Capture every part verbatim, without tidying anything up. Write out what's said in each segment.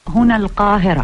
هنا القاهرة.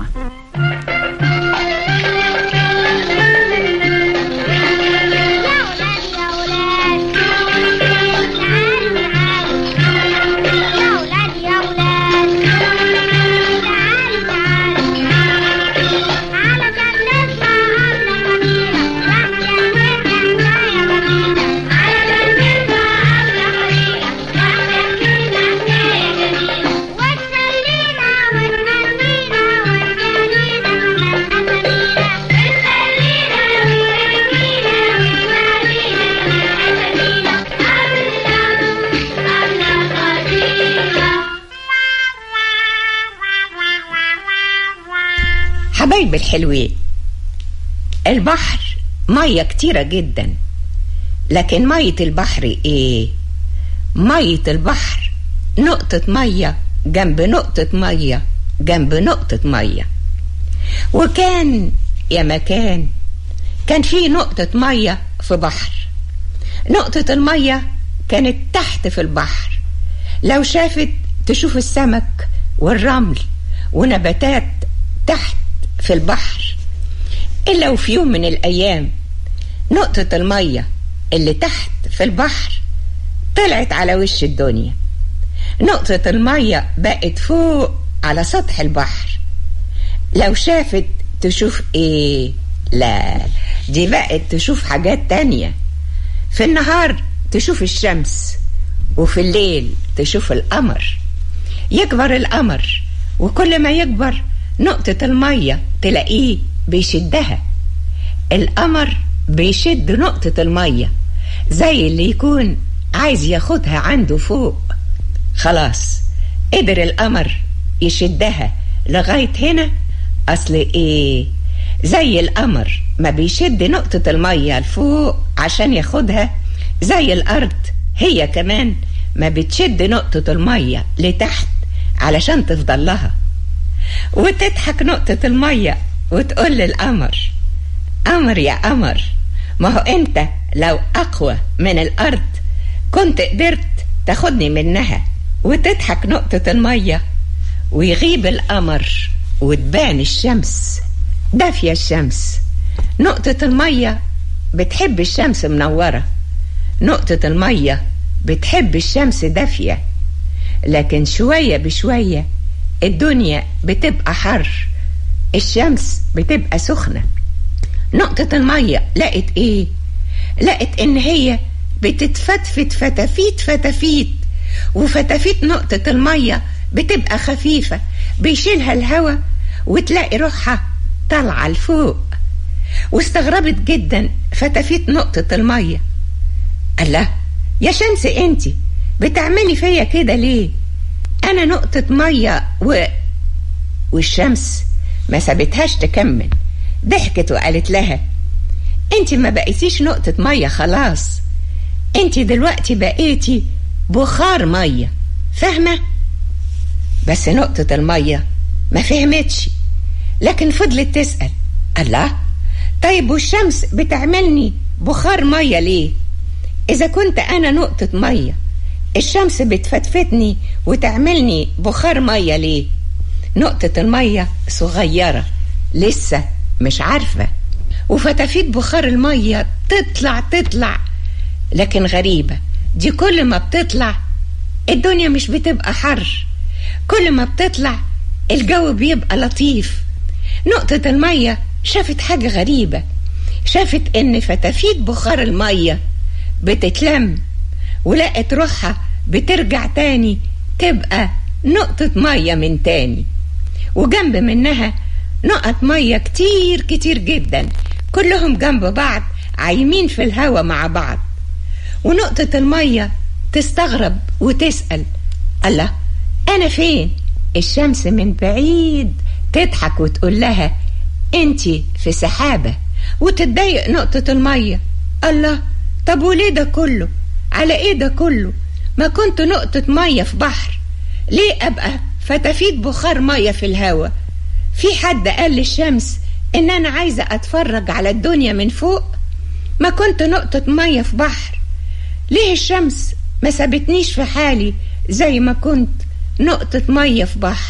حبايب الحلوين، البحر مية كتيرة جدا، لكن مية البحر ايه؟ مية البحر نقطة مية جنب نقطة مية جنب نقطة مية. وكان يا مكان كان في نقطة مية في بحر. نقطة المية كانت تحت في البحر، لو شافت تشوف السمك والرمل ونباتات تحت في البحر. إلا وفي يوم من الأيام نقطة المية اللي تحت في البحر طلعت على وش الدنيا. نقطة المية بقت فوق على سطح البحر، لو شافت تشوف ايه؟ لا، دي بقت تشوف حاجات تانية. في النهار تشوف الشمس، وفي الليل تشوف القمر. يكبر القمر، وكل ما يكبر نقطة المية تلاقيه بيشدها. القمر بيشد نقطة المية زي اللي يكون عايز ياخدها عنده فوق. خلاص قدر القمر يشدها لغاية هنا. أصل إيه؟ زي القمر ما بيشد نقطة المية لفوق عشان ياخدها، زي الأرض هي كمان ما بتشد نقطة المية لتحت علشان تفضل لها. وتضحك نقطة المية وتقول للقمر: قمر يا قمر، ما هو انت لو اقوى من الارض كنت قدرت تاخدني منها. وتضحك نقطة المية ويغيب القمر وتبان الشمس دافية. الشمس نقطة المية بتحب الشمس منورة، نقطة المية بتحب الشمس دافية، لكن شوية بشوية الدنيا بتبقى حر، الشمس بتبقى سخنة. نقطة المية لقت ايه؟ لقت ان هي بتتفتفت فتافيت فتافيت، وفتافيت نقطة المية بتبقى خفيفة بيشيلها الهوا وتلاقي روحها طالعة لفوق. واستغربت جدا فتافيت نقطة المية. الله، يا شمس انتي بتعملي فيا كده ليه؟ انا نقطة مية و... والشمس ما سابتهاش تكمل، ضحكت وقالت لها: انتي ما بقيتيش نقطة مية، خلاص انتي دلوقتي بقيتي بخار مية، فاهمة؟ بس نقطة المية ما فهمتش، لكن فضلت تسأل: الله، طيب والشمس بتعملني بخار مية ليه؟ اذا كنت انا نقطة مية، الشمس بتفتفتني وتعملني بخار مية ليه؟ نقطة المية صغيرة لسه مش عارفة، وفتافيت بخار المية تطلع تطلع، لكن غريبة، دي كل ما بتطلع الدنيا مش بتبقى حر، كل ما بتطلع الجو بيبقى لطيف. نقطة المية شافت حاجة غريبة، شافت ان فتافيت بخار المية بتتلم، ولقت روحها بترجع تاني تبقى نقطة مية من تاني، وجنب منها نقط مية كتير كتير جدا، كلهم جنب بعض عايمين في الهوا مع بعض. ونقطة المية تستغرب وتسأل: الله، أنا فين؟ الشمس من بعيد تضحك وتقول لها: انتي في سحابة. وتتضايق نقطة المية: الله، طب وليه ده كله؟ على ايه ده كله؟ ما كنت نقطة مية في بحر، ليه أبقى فتافيت بخار مية في الهوا؟ في حد قال للشمس إن أنا عايزة أتفرج على الدنيا من فوق؟ ما كنت نقطة مية في بحر، ليه الشمس ما سابتنيش في حالي زي ما كنت نقطة مية في بحر؟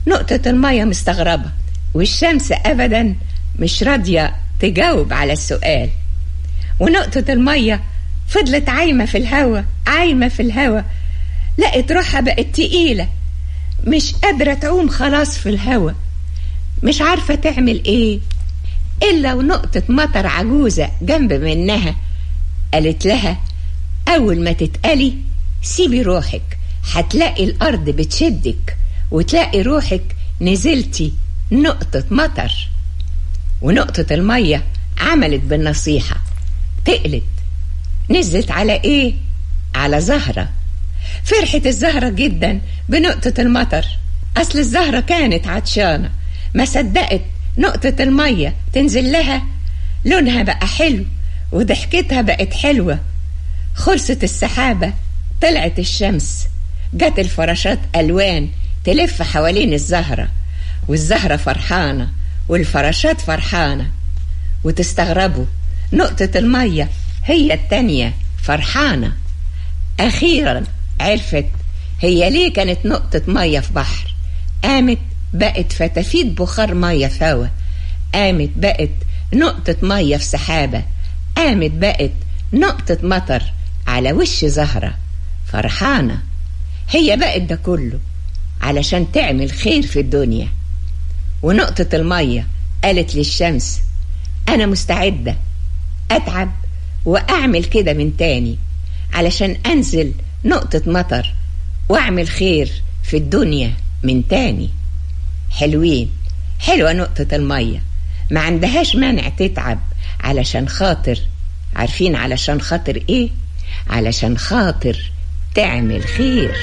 نقطة المية مستغربة، والشمس أبدا مش راضية تجاوب على السؤال. ونقطة المية فضلت عايمة في الهوا عايمة في الهوا، لقت روحها بقت تقيلة، مش قادرة تعوم خلاص في الهوا، مش عارفة تعمل ايه إلا ونقطة مطر عجوزة جنب منها قالت لها: أول ما تتقلي سيبي روحك، هتلاقي الأرض بتشدك وتلاقي روحك نزلتي نقطة مطر. ونقطة المية عملت بالنصيحة، تقلت، نزلت على ايه؟ على زهرة. فرحت الزهرة جدا بنقطة المطر، أصل الزهرة كانت عطشانة، ما صدقت نقطة المية تنزل لها، لونها بقى حلو وضحكتها بقت حلوة. خلصت السحابة، طلعت الشمس، جت الفراشات ألوان تلف حوالين الزهرة، والزهرة فرحانة والفراشات فرحانة. وتستغربوا، نقطة المية هي التانية فرحانة. أخيرا عرفت هي ليه كانت نقطة مية في بحر، قامت بقت فتافيت بخار مية في هوا، قامت بقت نقطة مية في سحابة، قامت بقت نقطة مطر على وش زهرة فرحانة. هي بقت ده كله علشان تعمل خير في الدنيا. ونقطة المية قالت للشمس: أنا مستعدة أتعب وأعمل كده من تاني علشان أنزل نقطة مطر وأعمل خير في الدنيا من تاني. حلوين، حلوة نقطة المية، ما عندهاش مانع تتعب علشان خاطر، عارفين علشان خاطر إيه؟ علشان خاطر تعمل خير.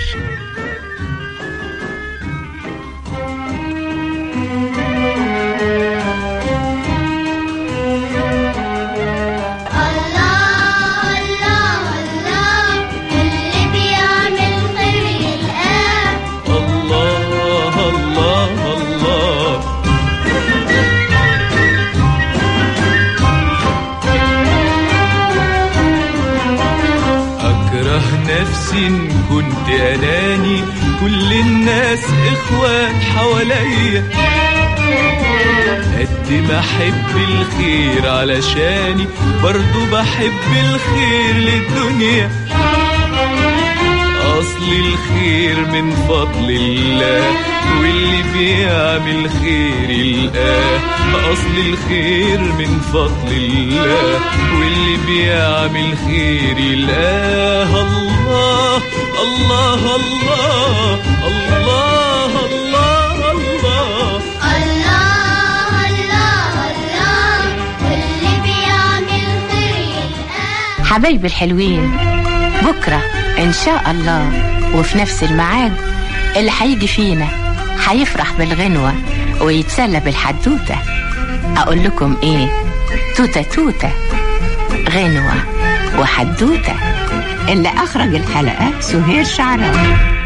إن كنت أناني كل الناس إخوات حواليا، قد ما أحب الخير علشاني برضو بحب الخير للدنيا. أصل الخير من فضل الله، واللي بيعمل خير يلقاه. أصل الخير من فضل الله، واللي بيعمل خير يلقاه. الله الله الله الله الله الله الله الله الله، واللي بيعمل خير يلقاه. حبايبي الحلوين، بكرة إن شاء الله وفي نفس الميعاد اللي هيجي فينا هيفرح بالغنوة ويتسلى بالحدوتة. أقول لكم إيه؟ توتة توتة، غنوة وحدوتة. اللي أخرج الحلقة سهير شعراوي.